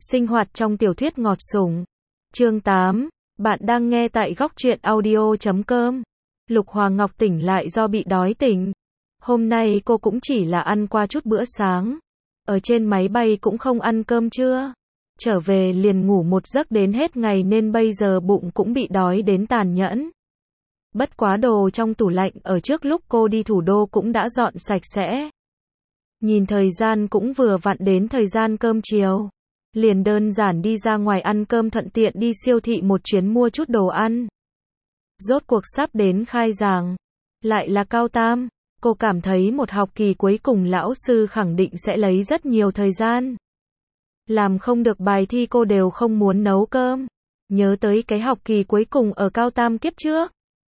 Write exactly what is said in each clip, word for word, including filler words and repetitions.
Sinh hoạt trong tiểu thuyết ngọt sủng. Chương tám. Bạn đang nghe tại góc truyện audio chấm com. Lục Hoàng Ngọc tỉnh lại do bị đói tỉnh. Hôm nay cô cũng chỉ là ăn qua chút bữa sáng. Ở trên máy bay cũng không ăn cơm trưa. Trở về liền ngủ một giấc đến hết ngày nên bây giờ bụng cũng bị đói đến tàn nhẫn. Bất quá đồ trong tủ lạnh ở trước lúc cô đi thủ đô cũng đã dọn sạch sẽ. Nhìn thời gian cũng vừa vặn đến thời gian cơm chiều. Liền đơn giản đi ra ngoài ăn cơm thuận tiện đi siêu thị một chuyến mua chút đồ ăn. Rốt cuộc sắp đến khai giảng. Lại là cao tam. Cô cảm thấy một học kỳ cuối cùng lão sư khẳng định sẽ lấy rất nhiều thời gian. Làm không được bài thi cô đều không muốn nấu cơm. Nhớ tới cái học kỳ cuối cùng ở cao tam kiếp trước.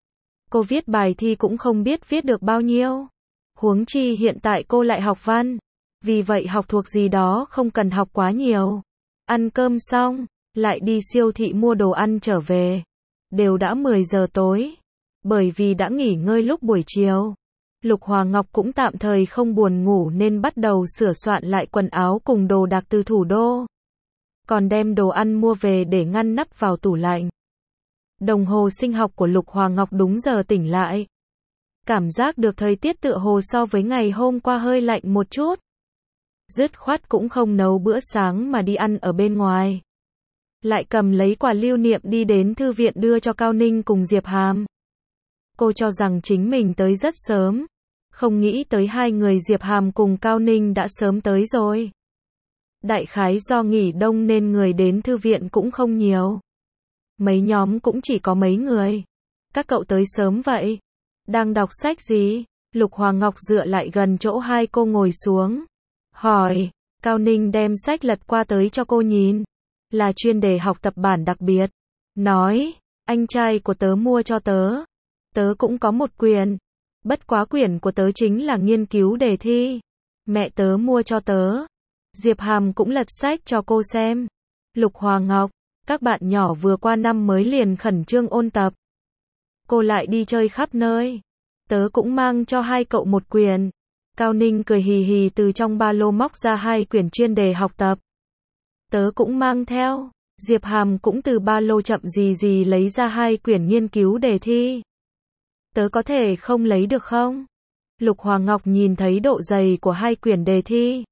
Cô viết bài thi cũng không biết viết được bao nhiêu. Huống chi hiện tại cô lại học văn. Vì vậy học thuộc gì đó không cần học quá nhiều. Ăn cơm xong, lại đi siêu thị mua đồ ăn trở về. Đều đã mười giờ tối. Bởi vì đã nghỉ ngơi lúc buổi chiều. Lục Hoàng Ngọc cũng tạm thời không buồn ngủ nên bắt đầu sửa soạn lại quần áo cùng đồ đạc từ thủ đô. Còn đem đồ ăn mua về để ngăn nắp vào tủ lạnh. Đồng hồ sinh học của Lục Hoàng Ngọc đúng giờ tỉnh lại. Cảm giác được thời tiết tựa hồ so với ngày hôm qua hơi lạnh một chút. Dứt khoát cũng không nấu bữa sáng mà đi ăn ở bên ngoài. Lại cầm lấy quà lưu niệm đi đến thư viện đưa cho Cao Ninh cùng Diệp Hàm. Cô cho rằng chính mình tới rất sớm. Không nghĩ tới hai người Diệp Hàm cùng Cao Ninh đã sớm tới rồi. Đại khái do nghỉ đông nên người đến thư viện cũng không nhiều. Mấy nhóm cũng chỉ có mấy người. Các cậu tới sớm vậy? Đang đọc sách gì? Lục Hoàng Ngọc dựa lại gần chỗ hai cô ngồi xuống. Hỏi. Cao Ninh đem sách lật qua tới cho cô nhìn. Là chuyên đề học tập bản đặc biệt. Nói. Anh trai của tớ mua cho tớ. Tớ cũng có một quyển. Bất quá quyển của tớ chính là nghiên cứu đề thi. Mẹ tớ mua cho tớ. Diệp Hàm cũng lật sách cho cô xem. Lục Hoàng Ngọc. Các bạn nhỏ vừa qua năm mới liền khẩn trương ôn tập. Cô lại đi chơi khắp nơi. Tớ cũng mang cho hai cậu một quyển. Cao Ninh cười hì hì từ trong ba lô móc ra hai quyển chuyên đề học tập. Tớ cũng mang theo. Diệp Hàm cũng từ ba lô chậm gì gì lấy ra hai quyển nghiên cứu đề thi. Tớ có thể không lấy được không? Lục Hoàng Ngọc nhìn thấy độ dày của hai quyển đề thi.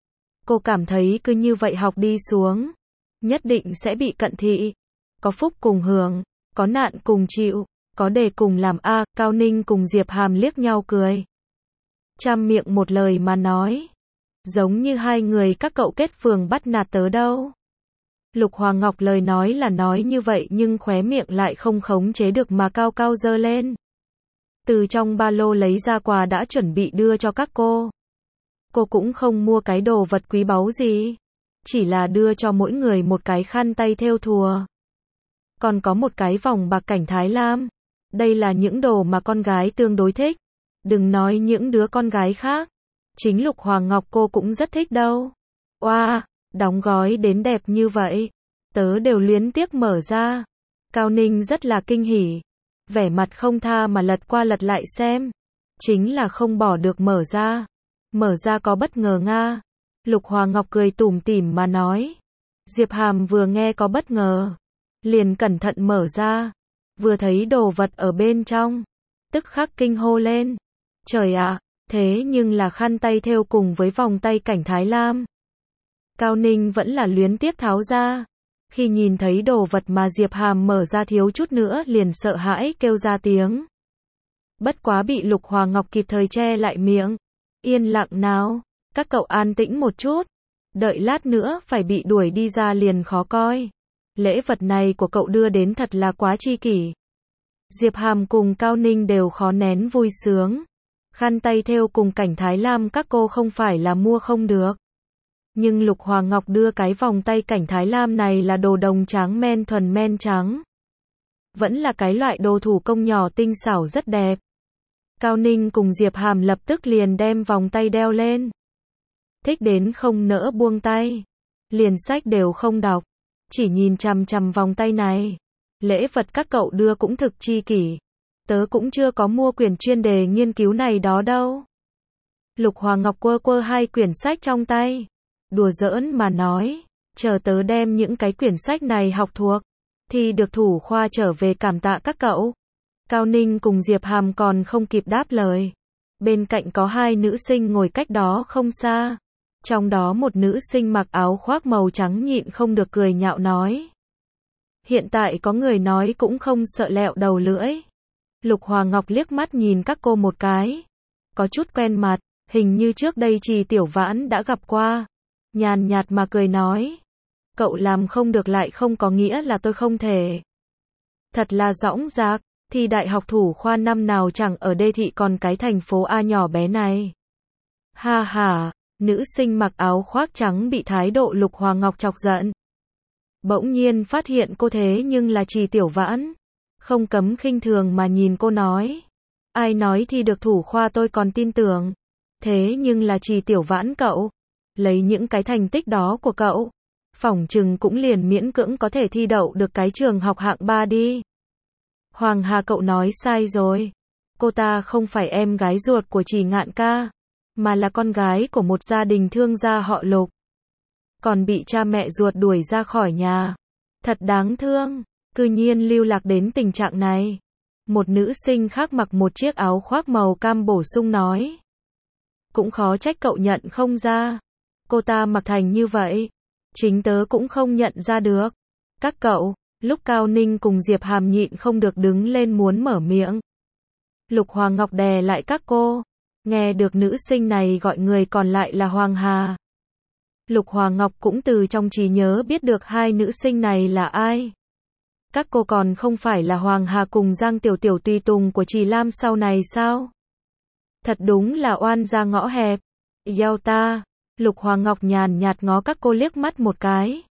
Cô cảm thấy cứ như vậy học đi xuống. Nhất định sẽ bị cận thị. Có phúc cùng hưởng. Có nạn cùng chịu. Có đề cùng làm a. À, Cao Ninh cùng Diệp Hàm liếc nhau cười. Trăm miệng một lời mà nói. Giống như hai người các cậu kết phường bắt nạt tớ đâu. Lục Hoàng Ngọc lời nói là nói như vậy nhưng khóe miệng lại không khống chế được mà cao cao giơ lên. Từ trong ba lô lấy ra quà đã chuẩn bị đưa cho các cô. Cô cũng không mua cái đồ vật quý báu gì. Chỉ là đưa cho mỗi người một cái khăn tay thêu thùa. Còn có một cái vòng bạc cảnh Thái Lam. Đây là những đồ mà con gái tương đối thích. Đừng nói những đứa con gái khác. Chính Lục Hoàng Ngọc cô cũng rất thích đâu. Oa, đóng gói đến đẹp như vậy. Tớ đều luyến tiếc mở ra. Cao Ninh rất là kinh hỉ. Vẻ mặt không tha mà lật qua lật lại xem. Chính là không bỏ được mở ra. Mở ra có bất ngờ nga. Lục Hoàng Ngọc cười tủm tỉm mà nói. Diệp Hàm vừa nghe có bất ngờ. Liền cẩn thận mở ra. Vừa thấy đồ vật ở bên trong. Tức khắc kinh hô lên. Trời ạ, thế nhưng là khăn tay thêu cùng với vòng tay cảnh Thái Lam. Cao Ninh vẫn là luyến tiếc tháo ra. Khi nhìn thấy đồ vật mà Diệp Hàm mở ra thiếu chút nữa liền sợ hãi kêu ra tiếng. Bất quá bị Lục Hoàng Ngọc kịp thời che lại miệng. Yên lặng nào, các cậu an tĩnh một chút. Đợi lát nữa phải bị đuổi đi ra liền khó coi. Lễ vật này của cậu đưa đến thật là quá chi kỷ. Diệp Hàm cùng Cao Ninh đều khó nén vui sướng. Khăn tay thêu cùng cảnh Thái Lam các cô không phải là mua không được. Nhưng Lục Hoàng Ngọc đưa cái vòng tay cảnh Thái Lam này là đồ đồng trắng men thuần men trắng. Vẫn là cái loại đồ thủ công nhỏ tinh xảo rất đẹp. Cao Ninh cùng Diệp Hàm lập tức liền đem vòng tay đeo lên. Thích đến không nỡ buông tay. Liền sách đều không đọc. Chỉ nhìn chằm chằm vòng tay này. Lễ vật các cậu đưa cũng thực chi kỷ. Tớ cũng chưa có mua quyển chuyên đề nghiên cứu này đó đâu. Lục Hoàng Ngọc quơ quơ hai quyển sách trong tay. Đùa giỡn mà nói. Chờ tớ đem những cái quyển sách này học thuộc, thì được thủ khoa trở về cảm tạ các cậu. Cao Ninh cùng Diệp Hàm còn không kịp đáp lời. Bên cạnh có hai nữ sinh ngồi cách đó không xa. Trong đó một nữ sinh mặc áo khoác màu trắng nhịn không được cười nhạo nói. Hiện tại có người nói cũng không sợ lẹo đầu lưỡi. Lục Hòa Ngọc liếc mắt nhìn các cô một cái. Có chút quen mặt, hình như trước đây Trì Tiểu Vãn đã gặp qua. Nhàn nhạt mà cười nói. Cậu làm không được lại không có nghĩa là tôi không thể. Thật là dõng dạc, thì đại học thủ khoa năm nào chẳng ở đê thị còn cái thành phố A nhỏ bé này. Ha ha, nữ sinh mặc áo khoác trắng bị thái độ Lục Hòa Ngọc chọc giận. Bỗng nhiên phát hiện cô thế nhưng là Trì Tiểu Vãn. Không cấm khinh thường mà nhìn cô nói. Ai nói thì được thủ khoa tôi còn tin tưởng. Thế nhưng là Trì Tiểu Vãn cậu. Lấy những cái thành tích đó của cậu. Phỏng chừng cũng liền miễn cưỡng có thể thi đậu được cái trường học hạng ba đi. Hoàng Hà cậu nói sai rồi. Cô ta không phải em gái ruột của Trì Ngạn ca. Mà là con gái của một gia đình thương gia họ Lục. Còn bị cha mẹ ruột đuổi ra khỏi nhà. Thật đáng thương. Cư nhiên lưu lạc đến tình trạng này. Một nữ sinh khác mặc một chiếc áo khoác màu cam bổ sung nói. Cũng khó trách cậu nhận không ra. Cô ta mặc thành như vậy. Chính tớ cũng không nhận ra được. Các cậu, lúc Cao Ninh cùng Diệp Hàm nhịn không được đứng lên muốn mở miệng. Lục Hòa Ngọc đè lại các cô. Nghe được nữ sinh này gọi người còn lại là Hoàng Hà. Lục Hòa Ngọc cũng từ trong trí nhớ biết được hai nữ sinh này là ai. Các cô còn không phải là Hoàng Hà cùng Giang Tiểu Tiểu tùy tùng của Trì Lam sau này sao? Thật đúng là oan ra ngõ hẹp. Yeo ta. Lục Hòa Ngọc nhàn nhạt ngó các cô liếc mắt một cái.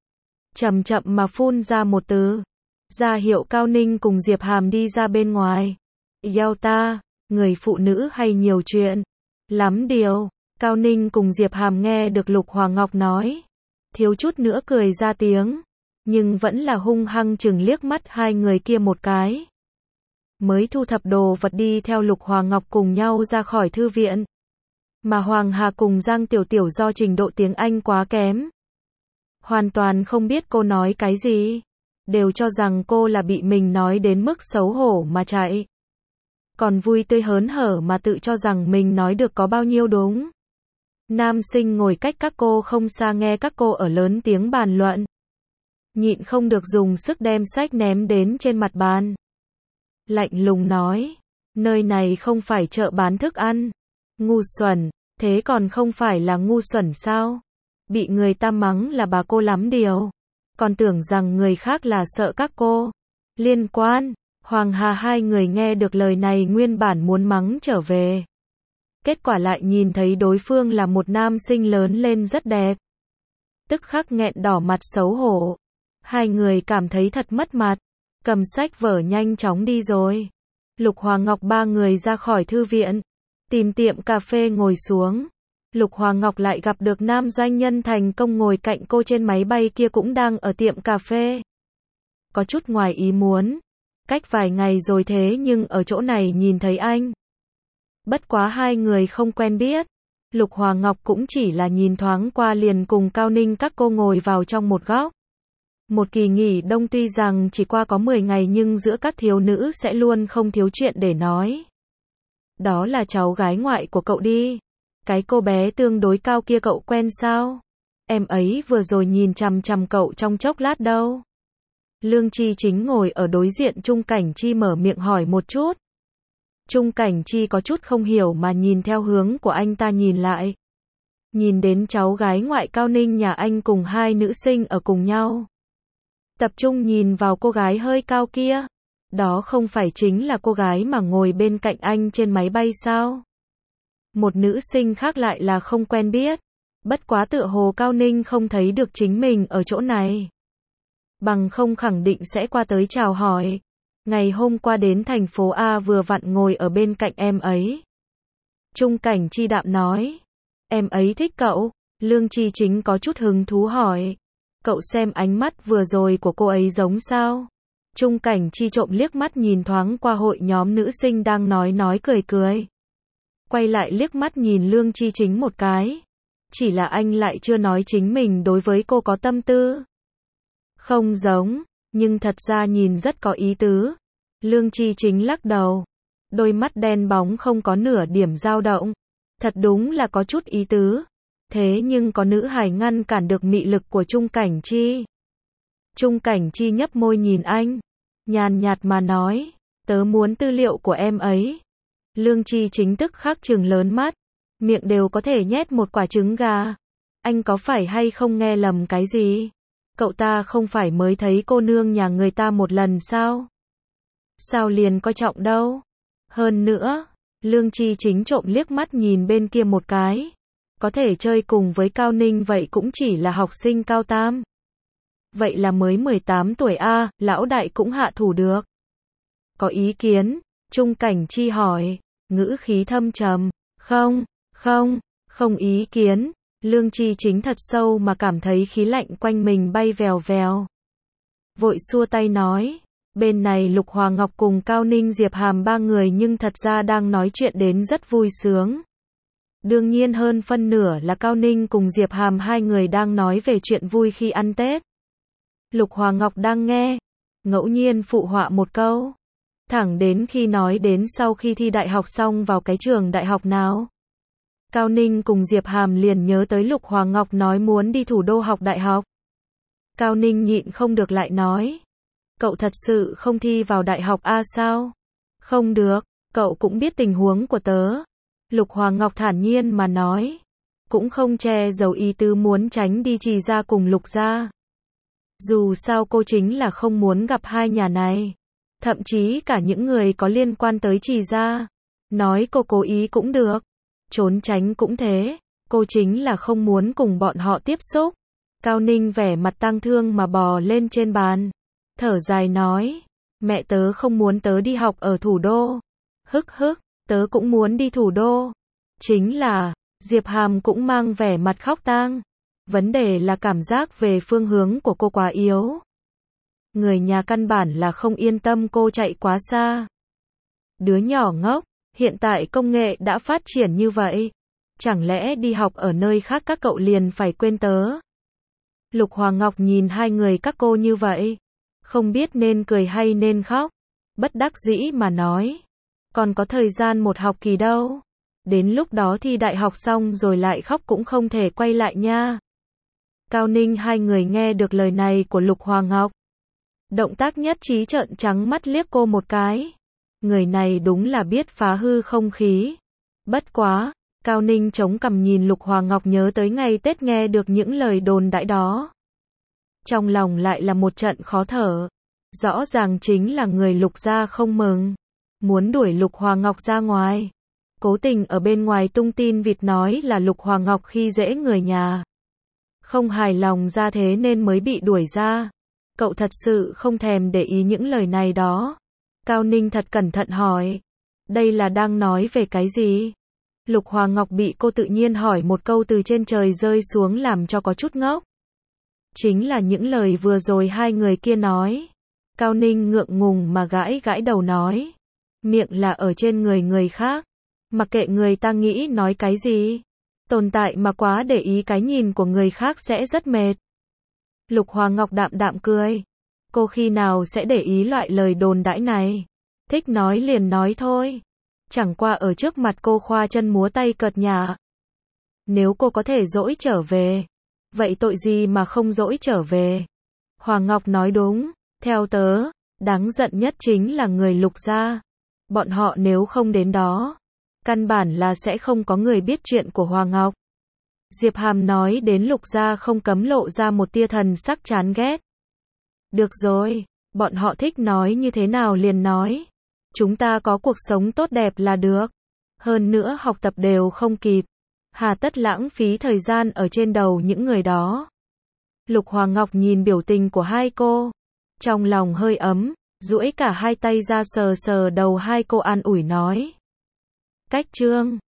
Chậm chậm mà phun ra một từ. Ra hiệu Cao Ninh cùng Diệp Hàm đi ra bên ngoài. Yeo ta. Người phụ nữ hay nhiều chuyện. Lắm điều. Cao Ninh cùng Diệp Hàm nghe được Lục Hòa Ngọc nói. Thiếu chút nữa cười ra tiếng. Nhưng vẫn là hung hăng chừng liếc mắt hai người kia một cái. Mới thu thập đồ vật đi theo Lục Hòa Ngọc cùng nhau ra khỏi thư viện. Mà Hoàng Hà cùng Giang Tiểu Tiểu do trình độ tiếng Anh quá kém. Hoàn toàn không biết cô nói cái gì. Đều cho rằng cô là bị mình nói đến mức xấu hổ mà chạy. Còn vui tươi hớn hở mà tự cho rằng mình nói được có bao nhiêu đúng. Nam sinh ngồi cách các cô không xa nghe các cô ở lớn tiếng bàn luận. Nhịn không được dùng sức đem sách ném đến trên mặt bàn. Lạnh lùng nói. Nơi này không phải chợ bán thức ăn. Ngu xuẩn. Thế còn không phải là ngu xuẩn sao? Bị người ta mắng là bà cô lắm điều. Còn tưởng rằng người khác là sợ các cô. Liên quan. Hoàng Hà hai người nghe được lời này nguyên bản muốn mắng trở về. Kết quả lại nhìn thấy đối phương là một nam sinh lớn lên rất đẹp. Tức khắc nghẹn đỏ mặt xấu hổ. Hai người cảm thấy thật mất mặt. Cầm sách vở nhanh chóng đi rồi. Lục Hòa Ngọc ba người ra khỏi thư viện. Tìm tiệm cà phê ngồi xuống. Lục Hòa Ngọc lại gặp được nam doanh nhân thành công ngồi cạnh cô trên máy bay kia cũng đang ở tiệm cà phê. Có chút ngoài ý muốn. Cách vài ngày rồi thế nhưng ở chỗ này nhìn thấy anh. Bất quá hai người không quen biết. Lục Hòa Ngọc cũng chỉ là nhìn thoáng qua liền cùng Cao Ninh các cô ngồi vào trong một góc. Một kỳ nghỉ đông tuy rằng chỉ qua có mười ngày nhưng giữa các thiếu nữ sẽ luôn không thiếu chuyện để nói. Đó là cháu gái ngoại của cậu đi. Cái cô bé tương đối cao kia cậu quen sao? Em ấy vừa rồi nhìn chằm chằm cậu trong chốc lát đâu. Lương Chi Chính ngồi ở đối diện Trung Cảnh Chi mở miệng hỏi một chút. Trung Cảnh Chi có chút không hiểu mà nhìn theo hướng của anh ta nhìn lại. Nhìn đến cháu gái ngoại Cao Ninh nhà anh cùng hai nữ sinh ở cùng nhau. Tập trung nhìn vào cô gái hơi cao kia. Đó không phải chính là cô gái mà ngồi bên cạnh anh trên máy bay sao? Một nữ sinh khác lại là không quen biết. Bất quá tựa hồ Cao Ninh không thấy được chính mình ở chỗ này. Bằng không khẳng định sẽ qua tới chào hỏi. Ngày hôm qua đến thành phố A vừa vặn ngồi ở bên cạnh em ấy. Trung Cảnh Chi đạm nói. Em ấy thích cậu. Lương Chi Chính có chút hứng thú hỏi. Cậu xem ánh mắt vừa rồi của cô ấy giống sao? Trung Cảnh Chi trộm liếc mắt nhìn thoáng qua hội nhóm nữ sinh đang nói nói cười cười. Quay lại liếc mắt nhìn Lương Chi Chính một cái. chỉ là anh lại chưa nói chính mình đối với cô có tâm tư. Không giống, nhưng thật ra nhìn rất có ý tứ. Lương Chi Chính lắc đầu. Đôi mắt đen bóng không có nửa điểm dao động. Thật đúng là có chút ý tứ. Thế nhưng có nữ hài ngăn cản được mị lực của Trung Cảnh Chi. Trung Cảnh Chi nhấp môi nhìn anh. Nhàn nhạt mà nói. Tớ muốn tư liệu của em ấy. Lương Chi Chính tức khắc trừng lớn mắt. Miệng đều có thể nhét một quả trứng gà. Anh có phải hay không nghe lầm cái gì? Cậu ta không phải mới thấy cô nương nhà người ta một lần sao? Sao liền coi trọng đâu? Hơn nữa, Lương Chi Chính trộm liếc mắt nhìn bên kia một cái. Có thể chơi cùng với Cao Ninh vậy cũng chỉ là học sinh cao tam. Vậy là mới mười tám tuổi a, à, lão đại cũng hạ thủ được. Có ý kiến? Trung Cảnh Chi hỏi, ngữ khí thâm trầm. Không, không, không ý kiến. Lương Chi Chính thật sâu mà cảm thấy khí lạnh quanh mình bay vèo vèo. Vội xua tay nói, bên này Lục Hòa Ngọc cùng Cao Ninh Diệp Hàm ba người nhưng thật ra đang nói chuyện đến rất vui sướng. Đương nhiên hơn phân nửa là Cao Ninh cùng Diệp Hàm hai người đang nói về chuyện vui khi ăn Tết. Lục Hòa Ngọc đang nghe, ngẫu nhiên phụ họa một câu. Thẳng đến khi nói đến sau khi thi đại học xong vào cái trường đại học nào. Cao Ninh cùng Diệp Hàm liền nhớ tới Lục Hòa Ngọc nói muốn đi thủ đô học đại học. Cao Ninh nhịn không được lại nói. Cậu thật sự không thi vào đại học A sao? Không được, cậu cũng biết tình huống của tớ. Lục Hòa Ngọc thản nhiên mà nói. Cũng không che giấu ý tứ muốn tránh đi Trì gia cùng Lục gia. Dù sao cô chính là không muốn gặp hai nhà này. Thậm chí cả những người có liên quan tới Trì gia. Nói cô cố ý cũng được. Trốn tránh cũng thế. Cô chính là không muốn cùng bọn họ tiếp xúc. Cao Ninh vẻ mặt tang thương mà bò lên trên bàn. Thở dài nói. Mẹ tớ không muốn tớ đi học ở thủ đô. Hức hức, tớ cũng muốn đi thủ đô. Chính là, Diệp Hàm cũng mang vẻ mặt khóc tang. Vấn đề là cảm giác về phương hướng của cô quá yếu. Người nhà căn bản là không yên tâm cô chạy quá xa. Đứa nhỏ ngốc, hiện tại công nghệ đã phát triển như vậy. Chẳng lẽ đi học ở nơi khác các cậu liền phải quên tớ? Lục Hòa Ngọc nhìn hai người các cô như vậy. Không biết nên cười hay nên khóc. Bất đắc dĩ mà nói. Còn có thời gian một học kỳ đâu. Đến lúc đó thi đại học xong rồi lại khóc cũng không thể quay lại nha. Cao Ninh hai người nghe được lời này của Lục Hòa Ngọc. Động tác nhất trí trợn trắng mắt liếc cô một cái. Người này đúng là biết phá hư không khí. Bất quá, Cao Ninh chống cằm nhìn Lục Hòa Ngọc nhớ tới ngày Tết nghe được những lời đồn đãi đó. Trong lòng lại là một trận khó thở. Rõ ràng chính là người Lục gia không mừng. Muốn đuổi Lục Hòa Ngọc ra ngoài. Cố tình ở bên ngoài tung tin vịt nói là Lục Hòa Ngọc khi dễ người nhà. Không hài lòng ra thế nên mới bị đuổi ra. Cậu thật sự không thèm để ý những lời này đó. Cao Ninh thật cẩn thận hỏi. Đây là đang nói về cái gì? Lục Hòa Ngọc bị cô tự nhiên hỏi một câu từ trên trời rơi xuống làm cho có chút ngốc. Chính là những lời vừa rồi hai người kia nói. Cao Ninh ngượng ngùng mà gãi gãi đầu nói. Miệng là ở trên người người khác. Mặc kệ người ta nghĩ nói cái gì. Tồn tại mà quá để ý cái nhìn của người khác sẽ rất mệt. Lục Hòa Ngọc đạm đạm cười. Cô khi nào sẽ để ý loại lời đồn đãi này. Thích nói liền nói thôi. Chẳng qua ở trước mặt cô khoa chân múa tay cợt nhả. Nếu cô có thể dỗi trở về. Vậy tội gì mà không dỗi trở về. Hòa Ngọc nói đúng. Theo tớ, đáng giận nhất chính là người Lục gia. Bọn họ nếu không đến đó. Căn bản là sẽ không có người biết chuyện của Hòa Ngọc. Diệp Hàm nói đến Lục gia không cấm lộ ra một tia thần sắc chán ghét. Được rồi, bọn họ thích nói như thế nào liền nói. Chúng ta có cuộc sống tốt đẹp là được. Hơn nữa học tập đều không kịp. Hà tất lãng phí thời gian ở trên đầu những người đó. Lục Hòa Ngọc nhìn biểu tình của hai cô. Trong lòng hơi ấm, duỗi cả hai tay ra sờ sờ đầu hai cô an ủi nói. Cách chương